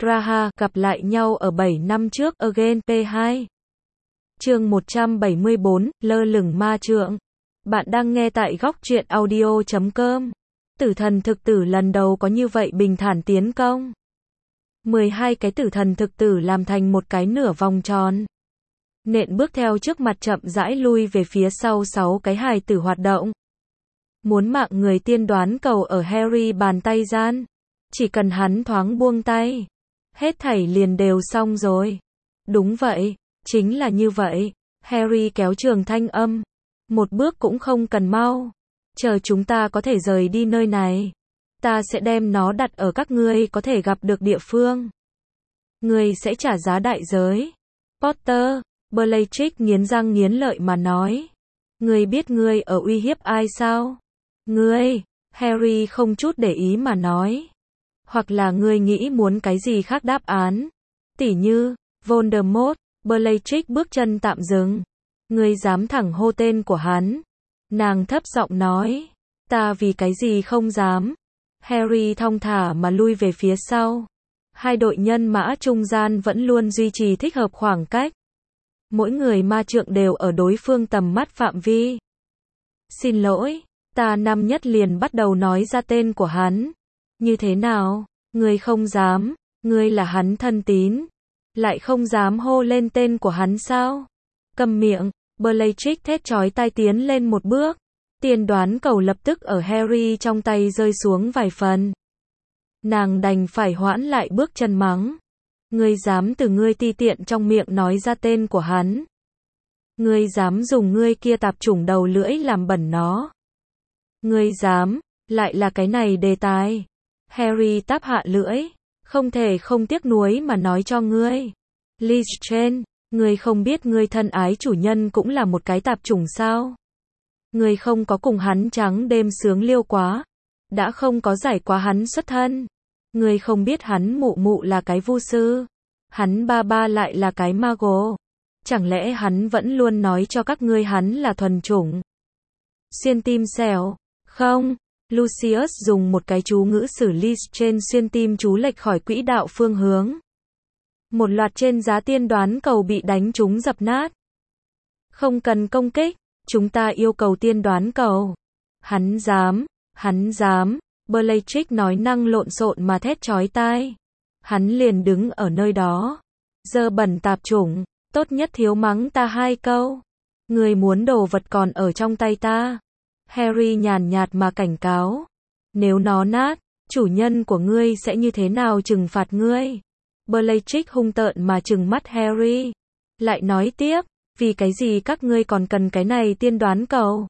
Raha gặp lại nhau ở 7 năm trước Again P2. Chương 174, lơ lửng ma trượng. Bạn đang nghe tại góc truyện audio.com. Tử thần thực tử lần đầu có như vậy bình thản tiến công. 12 cái tử thần thực tử làm thành một cái nửa vòng tròn. Nện bước theo trước mặt chậm rãi lui về phía sau 6 cái hài tử hoạt động. Muốn mạng người tiên đoán cầu ở Harry bàn tay gian. Chỉ cần hắn thoáng buông tay. Hết thảy liền đều xong rồi. Đúng vậy, chính là như vậy. Harry kéo trường thanh âm. Một bước cũng không cần mau. Chờ chúng ta có thể rời đi nơi này. Ta sẽ đem nó đặt ở các ngươi có thể gặp được địa phương. Ngươi sẽ trả giá đại giới. Potter, Bellatrix nghiến răng nghiến lợi mà nói. Ngươi biết ngươi ở uy hiếp ai sao? Ngươi, Harry không chút để ý mà nói. Hoặc là ngươi nghĩ muốn cái gì khác đáp án. Tỉ như, Voldemort, Bellatrix bước chân tạm dừng. Ngươi dám thẳng hô tên của hắn. Nàng thấp giọng nói. Ta vì cái gì không dám. Harry thong thả mà lui về phía sau. Hai đội nhân mã trung gian vẫn luôn duy trì thích hợp khoảng cách. Mỗi người ma trượng đều ở đối phương tầm mắt phạm vi. Xin lỗi, ta năm nhất liền bắt đầu nói ra tên của hắn. Như thế nào? Ngươi không dám, ngươi là hắn thân tín. Lại không dám hô lên tên của hắn sao? Câm miệng, Bellatrix thét chói tai tiến lên một bước. Tiên đoán cầu lập tức ở Harry trong tay rơi xuống vài phần. Nàng đành phải hoãn lại bước chân mắng. Ngươi dám từ ngươi ti tiện trong miệng nói ra tên của hắn. Ngươi dám dùng ngươi kia tạp chủng đầu lưỡi làm bẩn nó. Ngươi dám, lại là cái này đề tài. Harry táp hạ lưỡi. Không thể không tiếc nuối mà nói cho ngươi. Lestrange, ngươi không biết ngươi thân ái chủ nhân cũng là một cái tạp chủng sao? Ngươi không có cùng hắn trắng đêm sướng liêu quá. Đã không có giải quá hắn xuất thân. Ngươi không biết hắn mụ mụ là cái vu sư. Hắn ba ba lại là cái mago. Chẳng lẽ hắn vẫn luôn nói cho các ngươi hắn là thuần chủng? Xuyên tim xẻo. Không. Lucius dùng một cái chú ngữ xử Lestrange xuyên tim chú lệch khỏi quỹ đạo phương hướng. Một loạt trên giá tiên đoán cầu bị đánh trúng dập nát. Không cần công kích, chúng ta yêu cầu tiên đoán cầu. Hắn dám, Bellatrix nói năng lộn xộn mà thét chói tai. Hắn liền đứng ở nơi đó. Dơ bẩn tạp chủng, tốt nhất thiếu mắng ta 2 câu. Người muốn đồ vật còn ở trong tay ta. Harry nhàn nhạt mà cảnh cáo. Nếu nó nát, chủ nhân của ngươi sẽ như thế nào trừng phạt ngươi? Bellatrix hung tợn mà trừng mắt Harry. Lại nói tiếp, vì cái gì các ngươi còn cần cái này tiên đoán cầu?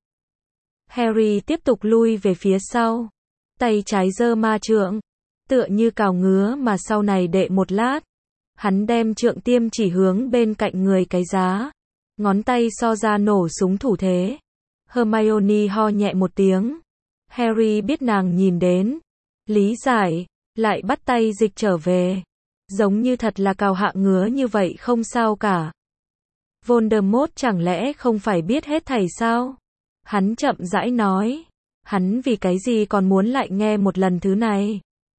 Harry tiếp tục lui về phía sau. Tay trái giơ ma trượng. Tựa như cào ngứa mà sau này đệ một lát. Hắn đem trượng tiêm chỉ hướng bên cạnh người cái giá. Ngón tay so ra nổ súng thủ thế. Hermione ho nhẹ một tiếng. Harry biết nàng nhìn đến. Lý giải. Lại bắt tay dịch trở về. Giống như thật là cào hạ ngứa như vậy không sao cả. Voldemort chẳng lẽ không phải biết hết thảy sao? Hắn chậm rãi nói. Hắn vì cái gì còn muốn lại nghe một lần thứ này?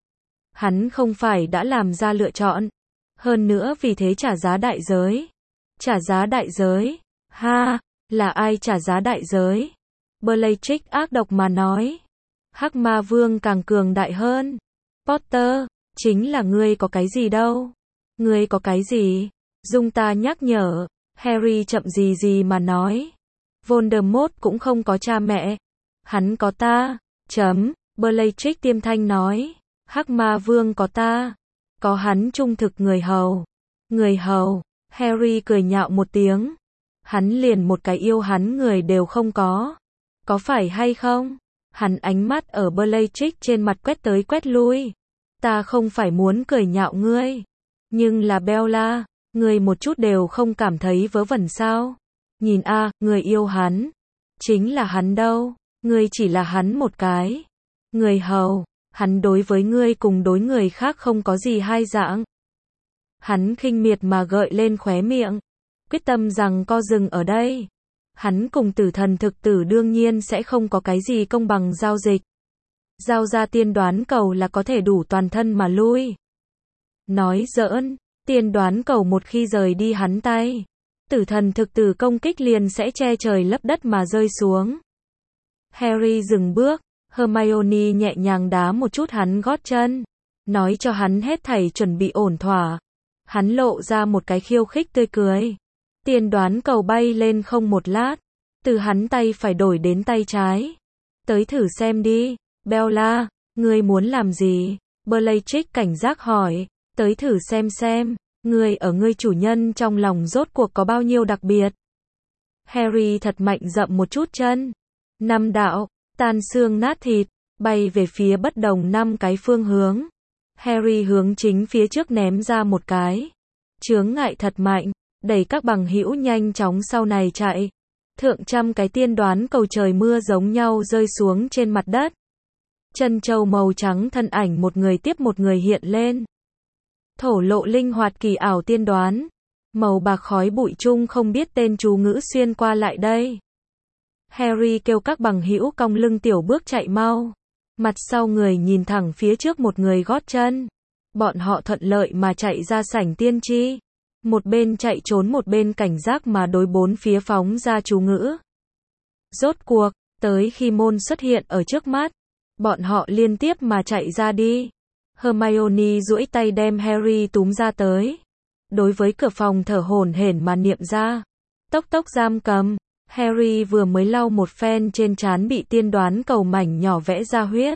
Hắn không phải đã làm ra lựa chọn. Hơn nữa vì thế trả giá đại giới. Trả giá đại giới? Ha, là ai trả giá đại giới? Bellatrix ác độc mà nói. Hắc Ma Vương càng cường đại hơn. Potter, chính là ngươi có cái gì đâu? Ngươi có cái gì? Dung ta nhắc nhở. Harry chậm gì mà nói. Voldemort cũng không có cha mẹ. Hắn có ta. Bellatrix tiêm thanh nói. Hắc Ma Vương có ta. Có hắn trung thực người hầu. Người hầu. Harry cười nhạo một tiếng. Hắn liền một cái yêu hắn người đều không có. Có phải hay không? Hắn ánh mắt ở Bellatrix trên mặt quét tới quét lui. Ta không phải muốn cười nhạo ngươi. Nhưng là Bella, ngươi một chút đều không cảm thấy vớ vẩn sao? Nhìn a, người yêu hắn. Chính là hắn đâu. Ngươi chỉ là hắn một cái. Người hầu. Hắn đối với ngươi cùng đối người khác không có gì hai dạng. Hắn khinh miệt mà gợi lên khóe miệng. Quyết tâm rằng co dừng ở đây. Hắn cùng tử thần thực tử đương nhiên sẽ không có cái gì công bằng giao dịch. Giao ra tiên đoán cầu là có thể đủ toàn thân mà lui. Nói giỡn, tiên đoán cầu một khi rời đi hắn tay, tử thần thực tử công kích liền sẽ che trời lấp đất mà rơi xuống. Harry dừng bước, Hermione nhẹ nhàng đá một chút hắn gót chân, nói cho hắn hết thảy chuẩn bị ổn thỏa. Hắn lộ ra một cái khiêu khích tươi cười. Tiên đoán cầu bay lên không một lát, từ hắn tay phải đổi đến tay trái. Tới thử xem đi, Bella, ngươi muốn làm gì? Bellatrix cảnh giác hỏi, tới thử xem, ngươi ở ngươi chủ nhân trong lòng rốt cuộc có bao nhiêu đặc biệt. Harry thật mạnh dậm một chút chân. 5 đạo, tan xương nát thịt, bay về phía bất đồng 5 cái phương hướng. Harry hướng chính phía trước ném ra một cái. Chướng ngại thật mạnh, đẩy các bằng hữu nhanh chóng sau này chạy. Thượng trăm cái tiên đoán cầu trời mưa giống nhau rơi xuống trên mặt đất. Chân châu màu trắng thân ảnh một người tiếp một người hiện lên. Thổ lộ linh hoạt kỳ ảo tiên đoán. Màu bạc khói bụi chung không biết tên chú ngữ xuyên qua lại đây. Harry kêu các bằng hữu cong lưng tiểu bước chạy mau. Mặt sau người nhìn thẳng phía trước một người gót chân. Bọn họ thuận lợi mà chạy ra sảnh tiên tri. Một bên chạy trốn một bên cảnh giác mà đối bốn phía phóng ra chú ngữ. Rốt cuộc, tới khi môn xuất hiện ở trước mắt, bọn họ liên tiếp mà chạy ra đi. Hermione duỗi tay đem Harry túm ra tới. Đối với cửa phòng thở hổn hển mà niệm ra. Tốc tốc giam cầm. Harry vừa mới lau một phen trên trán bị tiên đoán cầu mảnh nhỏ vẽ ra huyết.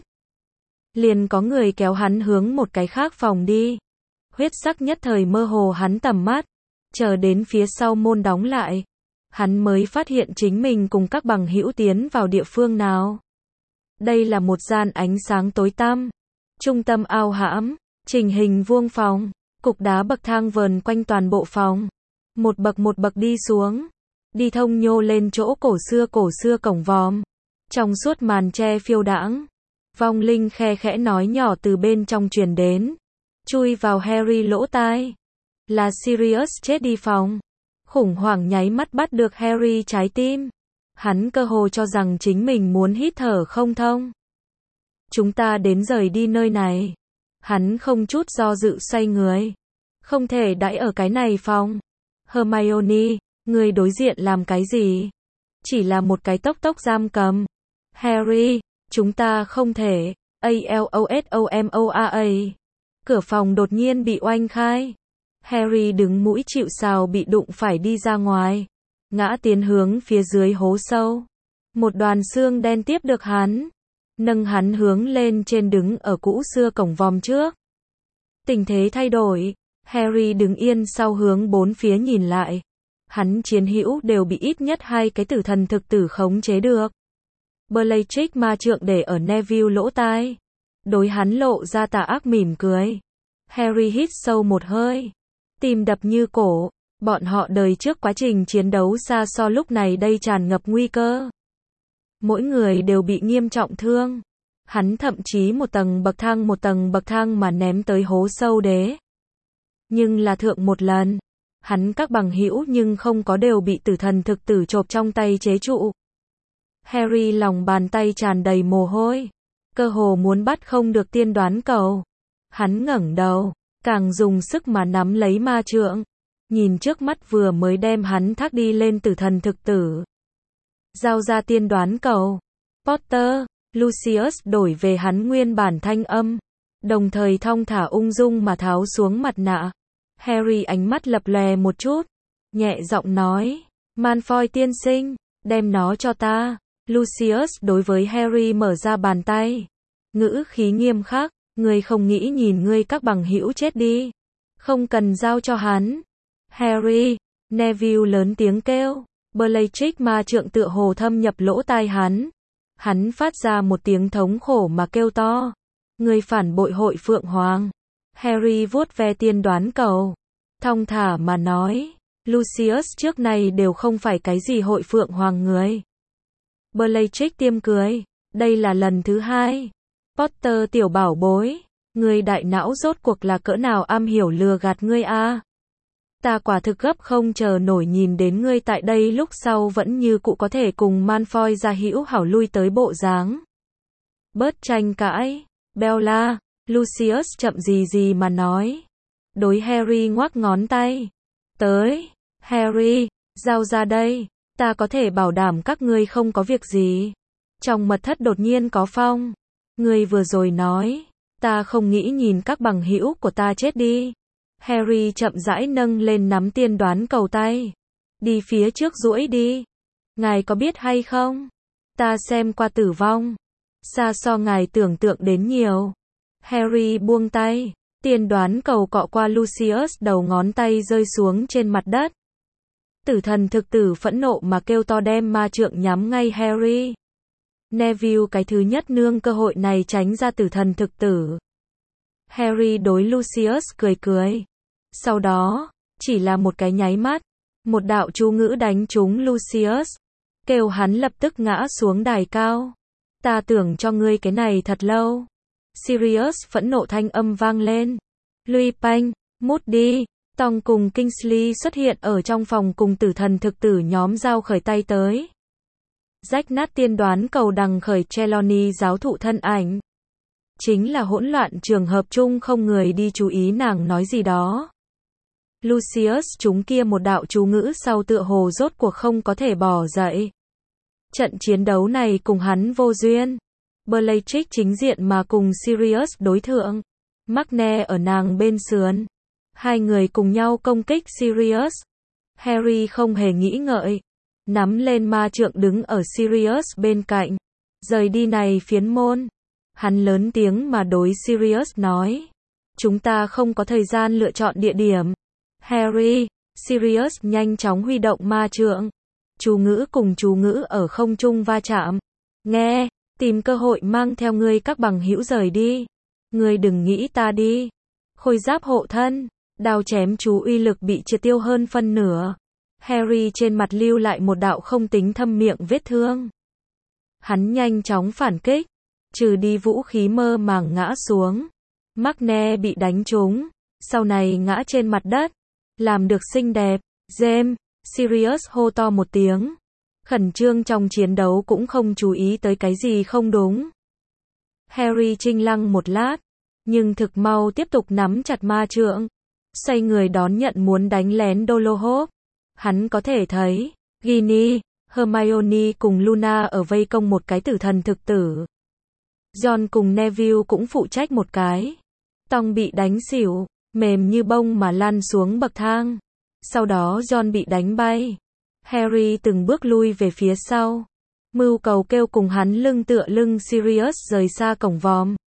Liền có người kéo hắn hướng một cái khác phòng đi. Huyết sắc nhất thời mơ hồ hắn tầm mắt. Chờ đến phía sau môn đóng lại. Hắn mới phát hiện chính mình cùng các bằng hữu tiến vào địa phương nào. Đây là một gian ánh sáng tối tăm. Trung tâm ao hãm, trình hình vuông phòng. Cục đá bậc thang vờn quanh toàn bộ phòng. Một bậc đi xuống. Đi thông nhô lên chỗ cổ xưa cổng vòm. Trong suốt màn tre phiêu đãng. Vong linh khe khẽ nói nhỏ từ bên trong truyền đến. Chui vào Harry lỗ tai. Là Sirius chết đi phòng. Khủng hoảng nháy mắt bắt được Harry trái tim. Hắn cơ hồ cho rằng chính mình muốn hít thở không thông. Chúng ta đến rời đi nơi này. Hắn không chút do dự xoay người. Không thể đãi ở cái này phòng. Hermione, người đối diện làm cái gì? Chỉ là một cái tốc giam cầm. Harry, chúng ta không thể. ALOSOMOAA. Cửa phòng đột nhiên bị oanh khai. Harry đứng mũi chịu sào bị đụng phải đi ra ngoài. Ngã tiến hướng phía dưới hố sâu. Một đoàn xương đen tiếp được hắn. Nâng hắn hướng lên trên đứng ở cũ xưa cổng vòm trước. Tình thế thay đổi. Harry đứng yên sau hướng bốn phía nhìn lại. Hắn chiến hữu đều bị ít nhất 2 cái tử thần thực tử khống chế được. Bellatrix ma trượng để ở Neville lỗ tai. Đối hắn lộ ra tà ác mỉm cười. Harry hít sâu một hơi. Tim đập như cổ. Bọn họ đời trước quá trình chiến đấu xa so lúc này đây tràn ngập nguy cơ. Mỗi người đều bị nghiêm trọng thương. Hắn thậm chí một tầng bậc thang mà ném tới hố sâu đế. Nhưng là thượng một lần. Hắn các bằng hữu nhưng không có đều bị tử thần thực tử chộp trong tay chế trụ. Harry lòng bàn tay tràn đầy mồ hôi. Cơ hồ muốn bắt không được tiên đoán cầu. Hắn ngẩng đầu. Càng dùng sức mà nắm lấy ma trượng. Nhìn trước mắt vừa mới đem hắn thác đi lên tử thần thực tử. Giao ra tiên đoán cầu. Potter, Lucius đổi về hắn nguyên bản thanh âm. Đồng thời thong thả ung dung mà tháo xuống mặt nạ. Harry ánh mắt lập lòe một chút. Nhẹ giọng nói. Malfoy tiên sinh, đem nó cho ta. Lucius đối với Harry mở ra bàn tay. Ngữ khí nghiêm khắc. Ngươi không nghĩ nhìn ngươi các bằng hữu chết đi. Không cần giao cho hắn. Harry, Neville lớn tiếng kêu. Bellatrix ma trượng tựa hồ thâm nhập lỗ tai hắn. Hắn phát ra một tiếng thống khổ mà kêu to. Ngươi phản bội hội Phượng Hoàng. Harry vuốt ve tiên đoán cầu. Thong thả mà nói. Lucius trước này đều không phải cái gì hội Phượng Hoàng người. Bellatrix tiêm cười. Đây là lần thứ 2. Potter tiểu bảo bối. Ngươi đại não rốt cuộc là cỡ nào am hiểu lừa gạt ngươi a? Ta quả thực gấp không chờ nổi nhìn đến ngươi tại đây lúc sau vẫn như cũ có thể cùng Malfoy ra hữu hảo lui tới bộ dáng. Bớt tranh cãi. Bella, Lucius chậm gì mà nói. đối Harry ngoắc ngón tay. Tới, Harry, giao ra đây, ta có thể bảo đảm các ngươi không có việc gì. Trong mật thất đột nhiên có phong. Ngươi vừa rồi nói, ta không nghĩ nhìn các bằng hữu của ta chết đi. Harry chậm rãi nâng lên nắm tiên đoán cầu tay. Đi phía trước duỗi đi. Ngài có biết hay không? Ta xem qua tử vong. Xa so ngài tưởng tượng đến nhiều. Harry buông tay. Tiên đoán cầu cọ qua Lucius, đầu ngón tay rơi xuống trên mặt đất. Tử thần thực tử phẫn nộ mà kêu to đem ma trượng nhắm ngay Harry. Neville cái thứ nhất nương cơ hội này tránh ra tử thần thực tử. Harry đối Lucius cười cười. Sau đó, chỉ là một cái nháy mắt, một đạo chú ngữ đánh trúng Lucius, kêu hắn lập tức ngã xuống đài cao. Ta tưởng cho ngươi cái này thật lâu. Sirius phẫn nộ thanh âm vang lên. Lupin, Moody, Tom cùng Kingsley xuất hiện ở trong phòng cùng tử thần thực tử nhóm giao khởi tay tới. Rách nát tiên đoán cầu đằng khởi Trelawney giáo thụ thân ảnh. Chính là hỗn loạn trường hợp chung không người đi chú ý nàng nói gì đó. Lucius chúng kia một đạo chú ngữ sau tựa hồ rốt cuộc không có thể bỏ dậy. Trận chiến đấu này cùng hắn vô duyên. Bellatrix chính diện mà cùng Sirius đối thượng. Magne ở nàng bên sườn. Hai người cùng nhau công kích Sirius. Harry không hề nghĩ ngợi. Nắm lên ma trượng đứng ở Sirius bên cạnh. Rời đi này phiến môn. Hắn lớn tiếng mà đối Sirius nói. Chúng ta không có thời gian lựa chọn địa điểm. Harry, Sirius nhanh chóng huy động ma trượng. Chú ngữ cùng chú ngữ ở không trung va chạm. Nghe, tìm cơ hội mang theo ngươi các bằng hữu rời đi. Ngươi đừng nghĩ ta đi. Khôi giáp hộ thân, đao chém chú uy lực bị triệt tiêu hơn phân nửa. Harry trên mặt lưu lại một đạo không tính thâm miệng vết thương. Hắn nhanh chóng phản kích, trừ đi vũ khí mơ màng ngã xuống. Magne bị đánh trúng, sau này ngã trên mặt đất. Làm được xinh đẹp. James, Sirius hô to một tiếng. Khẩn trương trong chiến đấu cũng không chú ý tới cái gì không đúng. Harry trinh lăng một lát, nhưng thực mau tiếp tục nắm chặt ma trượng. Xoay người đón nhận muốn đánh lén Dolohov. Hắn có thể thấy, Ginny, Hermione cùng Luna ở vây công một cái tử thần thực tử. John cùng Neville cũng phụ trách một cái. Tom bị đánh xỉu, mềm như bông mà lăn xuống bậc thang. Sau đó John bị đánh bay. Harry từng bước lui về phía sau. Mưu cầu kêu cùng hắn lưng tựa lưng Sirius rời xa cổng vòm.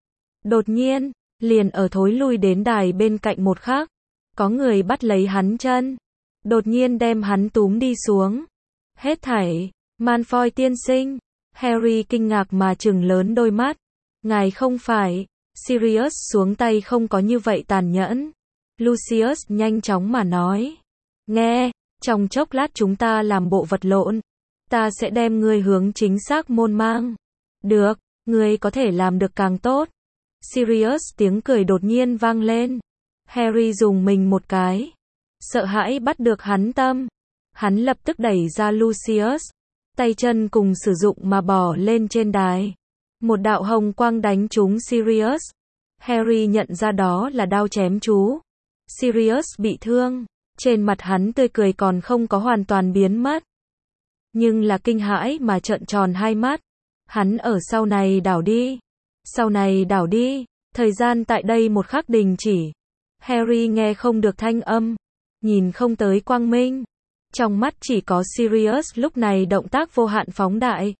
Đột nhiên, liền ở thối lui đến đài bên cạnh một khắc, có người bắt lấy hắn chân. Đột nhiên đem hắn túm đi xuống. Hết thảy, Malfoy tiên sinh. Harry kinh ngạc mà trừng lớn đôi mắt. Ngài không phải. Sirius xuống tay không có như vậy tàn nhẫn. Lucius nhanh chóng mà nói. Nghe, trong chốc lát chúng ta làm bộ vật lộn. Ta sẽ đem ngươi hướng chính xác môn mang. Được, ngươi có thể làm được càng tốt. Sirius tiếng cười đột nhiên vang lên. Harry dùng mình một cái. Sợ hãi bắt được hắn tâm. Hắn lập tức đẩy ra Lucius. Tay chân cùng sử dụng mà bỏ lên trên đài. Một đạo hồng quang đánh trúng Sirius. Harry nhận ra đó là đao chém chú. Sirius bị thương. Trên mặt hắn tươi cười còn không có hoàn toàn biến mất. Nhưng là kinh hãi mà trợn tròn hai mắt. Hắn ở sau này đảo đi. Sau này đảo đi. Thời gian tại đây một khắc đình chỉ. Harry nghe không được thanh âm. Nhìn không tới quang minh. Trong mắt chỉ có Sirius lúc này động tác vô hạn phóng đại.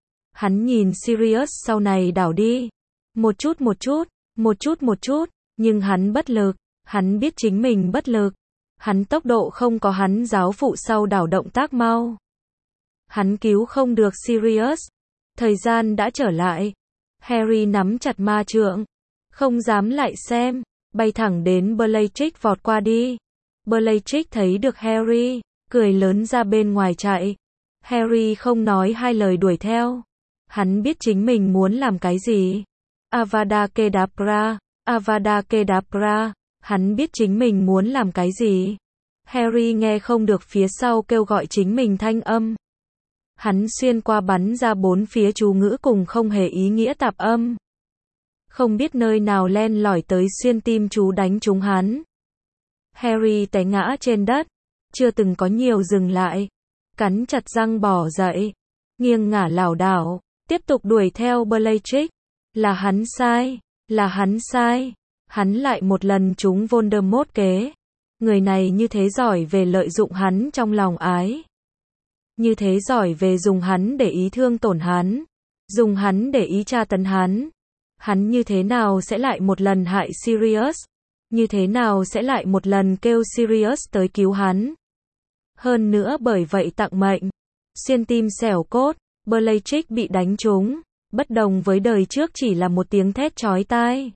Hắn nhìn Sirius sau này đảo đi. Một chút một chút, một chút một chút, nhưng hắn bất lực. Hắn biết chính mình bất lực. Hắn tốc độ không có hắn giáo phụ sau đảo động tác mau. Hắn cứu không được Sirius. Thời gian đã trở lại. Harry nắm chặt ma trượng. Không dám lại xem. Bay thẳng đến Bellatrix vọt qua đi. Bellatrix thấy được Harry. Cười lớn ra bên ngoài chạy. Harry không nói hai lời đuổi theo. Hắn biết chính mình muốn làm cái gì. Avada Kedavra, Avada Kedavra. Hắn biết chính mình muốn làm cái gì. Harry nghe không được phía sau kêu gọi chính mình thanh âm. Hắn xuyên qua bắn ra bốn phía chú ngữ cùng không hề ý nghĩa tạp âm. Không biết nơi nào len lỏi tới xuyên tim chú đánh trúng hắn. Harry té ngã trên đất, chưa từng có nhiều dừng lại, cắn chặt răng bò dậy, nghiêng ngả lảo đảo, tiếp tục đuổi theo Bellatrix. Là hắn sai, là hắn sai. Hắn lại một lần trúng Voldemort kế. Người này như thế giỏi về lợi dụng hắn trong lòng ái. Như thế giỏi về dùng hắn để ý thương tổn hắn. Dùng hắn để ý tra tấn hắn. Hắn như thế nào sẽ lại một lần hại Sirius? Như thế nào sẽ lại một lần kêu Sirius tới cứu hắn? Hơn nữa bởi vậy tặng mệnh. Xuyên tim xẻo cốt, Bellatrix bị đánh trúng. Bất đồng với đời trước chỉ là một tiếng thét chói tai.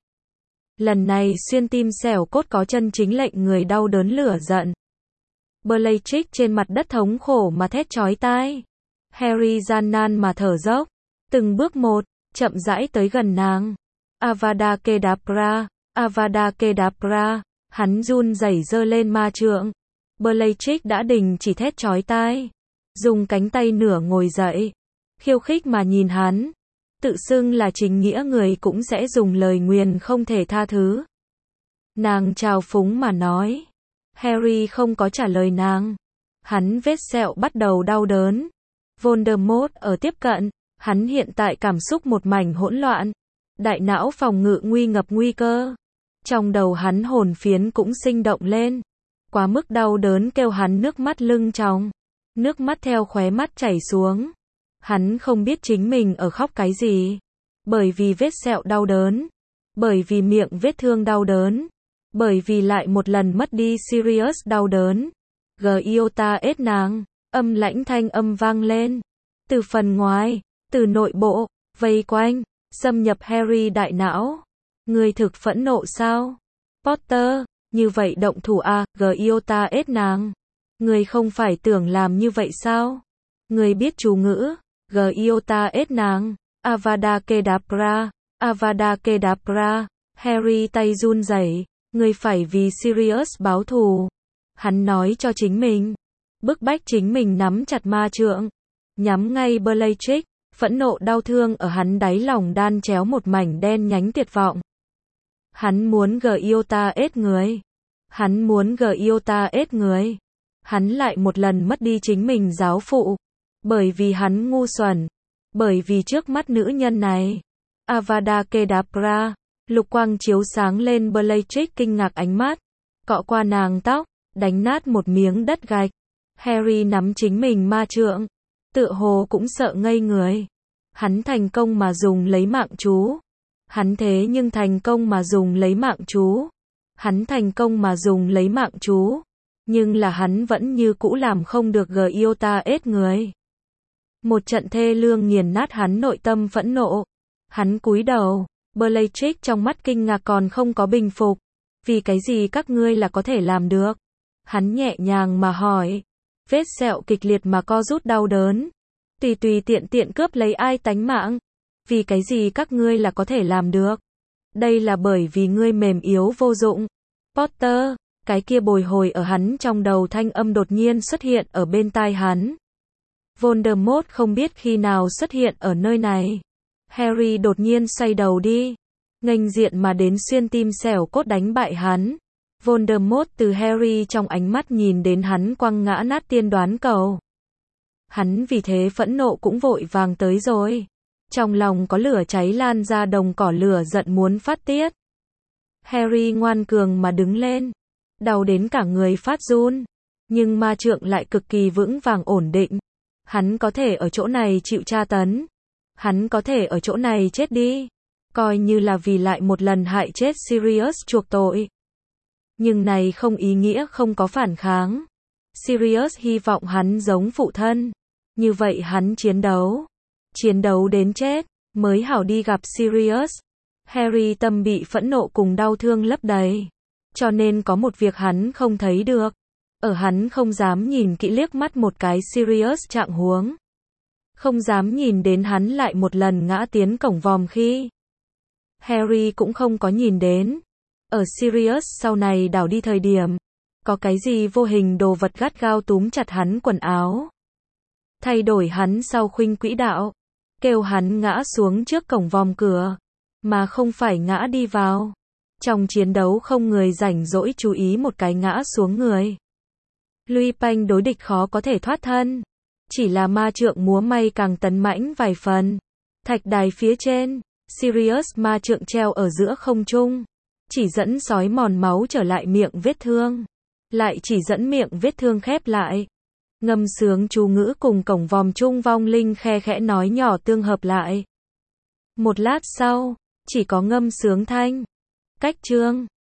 Lần này xuyên tim xẻo cốt có chân chính lệnh người đau đớn lửa giận. Bellatrix trên mặt đất thống khổ mà thét chói tai. Harry gian nan mà thở dốc. Từng bước một, chậm rãi tới gần nàng. Avada Kedavra, Avada Kedavra. Hắn run rẩy giơ lên ma trượng. Bellatrix đã đình chỉ thét chói tai. Dùng cánh tay nửa ngồi dậy. Khiêu khích mà nhìn hắn. Tự xưng là chính nghĩa người cũng sẽ dùng lời nguyền không thể tha thứ. Nàng trào phúng mà nói. Harry không có trả lời nàng. Hắn vết sẹo bắt đầu đau đớn. Voldemort ở tiếp cận. Hắn hiện tại cảm xúc một mảnh hỗn loạn. Đại não phòng ngự nguy ngập nguy cơ. Trong đầu hắn hồn phiến cũng sinh động lên. Quá mức đau đớn kêu hắn nước mắt lưng tròng. Nước mắt theo khóe mắt chảy xuống. Hắn không biết chính mình ở khóc cái gì. Bởi vì vết sẹo đau đớn. Bởi vì miệng vết thương đau đớn. Bởi vì lại một lần mất đi Sirius đau đớn. Giota ết nàng. Âm lãnh thanh âm vang lên. Từ phần ngoài, từ nội bộ, vây quanh, xâm nhập Harry đại não. Ngươi thực phẫn nộ sao? Potter, như vậy động thủ à, Giota ết nàng. Ngươi không phải tưởng làm như vậy sao? Ngươi biết chú ngữ. Giota ết nàng. Avada Kedavra, Avada Kedavra. Harry tay run rẩy. Ngươi phải vì Sirius báo thù. Hắn nói cho chính mình. Bức bách chính mình nắm chặt ma trượng. Nhắm ngay Bellatrix. Phẫn nộ đau thương ở hắn đáy lòng đan chéo một mảnh đen nhánh tuyệt vọng. Hắn muốn Giota ết người. Hắn muốn Giota ết người. Hắn lại một lần mất đi chính mình giáo phụ. Bởi vì hắn ngu xuẩn. Bởi vì trước mắt nữ nhân này. Avada Kedavra. Lục quang chiếu sáng lên Bellatrix kinh ngạc ánh mắt. Cọ qua nàng tóc. Đánh nát một miếng đất gạch. Harry nắm chính mình ma trượng. Tựa hồ cũng sợ ngây người. Hắn thành công mà dùng lấy mạng chú. Hắn thế nhưng thành công mà dùng lấy mạng chú. Hắn thành công mà dùng lấy mạng chú. Nhưng là hắn vẫn như cũ làm không được Giota ết người. Một trận thê lương nghiền nát hắn nội tâm phẫn nộ. Hắn cúi đầu. Bellatrix trong mắt kinh ngạc còn không có bình phục. Vì cái gì các ngươi là có thể làm được? Hắn nhẹ nhàng mà hỏi. Vết sẹo kịch liệt mà co rút đau đớn. Tùy tùy tiện tiện cướp lấy ai tánh mạng. Vì cái gì các ngươi là có thể làm được? Đây là bởi vì ngươi mềm yếu vô dụng. Potter, cái kia bồi hồi ở hắn trong đầu thanh âm đột nhiên xuất hiện ở bên tai hắn. Voldemort không biết khi nào xuất hiện ở nơi này. Harry đột nhiên xoay đầu đi. Nghênh diện mà đến xuyên tim xẻo cốt đánh bại hắn. Voldemort từ Harry trong ánh mắt nhìn đến hắn quăng ngã nát tiên đoán cầu. Hắn vì thế phẫn nộ cũng vội vàng tới rồi. Trong lòng có lửa cháy lan ra đồng cỏ lửa giận muốn phát tiết. Harry ngoan cường mà đứng lên. Đau đến cả người phát run. Nhưng ma trượng lại cực kỳ vững vàng ổn định. Hắn có thể ở chỗ này chịu tra tấn. Hắn có thể ở chỗ này chết đi. Coi như là vì lại một lần hại chết Sirius chuộc tội. Nhưng này không ý nghĩa không có phản kháng. Sirius hy vọng hắn giống phụ thân. Như vậy hắn chiến đấu. Chiến đấu đến chết, mới hảo đi gặp Sirius. Harry tâm bị phẫn nộ cùng đau thương lấp đầy. Cho nên có một việc hắn không thấy được. Ở hắn không dám nhìn kỹ liếc mắt một cái Sirius trạng huống. Không dám nhìn đến hắn lại một lần ngã tiến cổng vòm khi. Harry cũng không có nhìn đến. Ở Sirius sau này đảo đi thời điểm. Có cái gì vô hình đồ vật gắt gao túm chặt hắn quần áo. Thay đổi hắn sau khuynh quỹ đạo. Kêu hắn ngã xuống trước cổng vòm cửa. Mà không phải ngã đi vào. Trong chiến đấu không người rảnh rỗi chú ý một cái ngã xuống người. Lui Panh đối địch khó có thể thoát thân. Chỉ là ma trượng múa may càng tấn mãnh vài phần. Thạch đài phía trên, Sirius ma trượng treo ở giữa không trung. Chỉ dẫn sói mòn máu trở lại miệng vết thương. Lại chỉ dẫn miệng vết thương khép lại. Ngâm sướng chú ngữ cùng cổng vòm trung vong linh khe khẽ nói nhỏ tương hợp lại. Một lát sau, chỉ có ngâm sướng thanh. Cách chương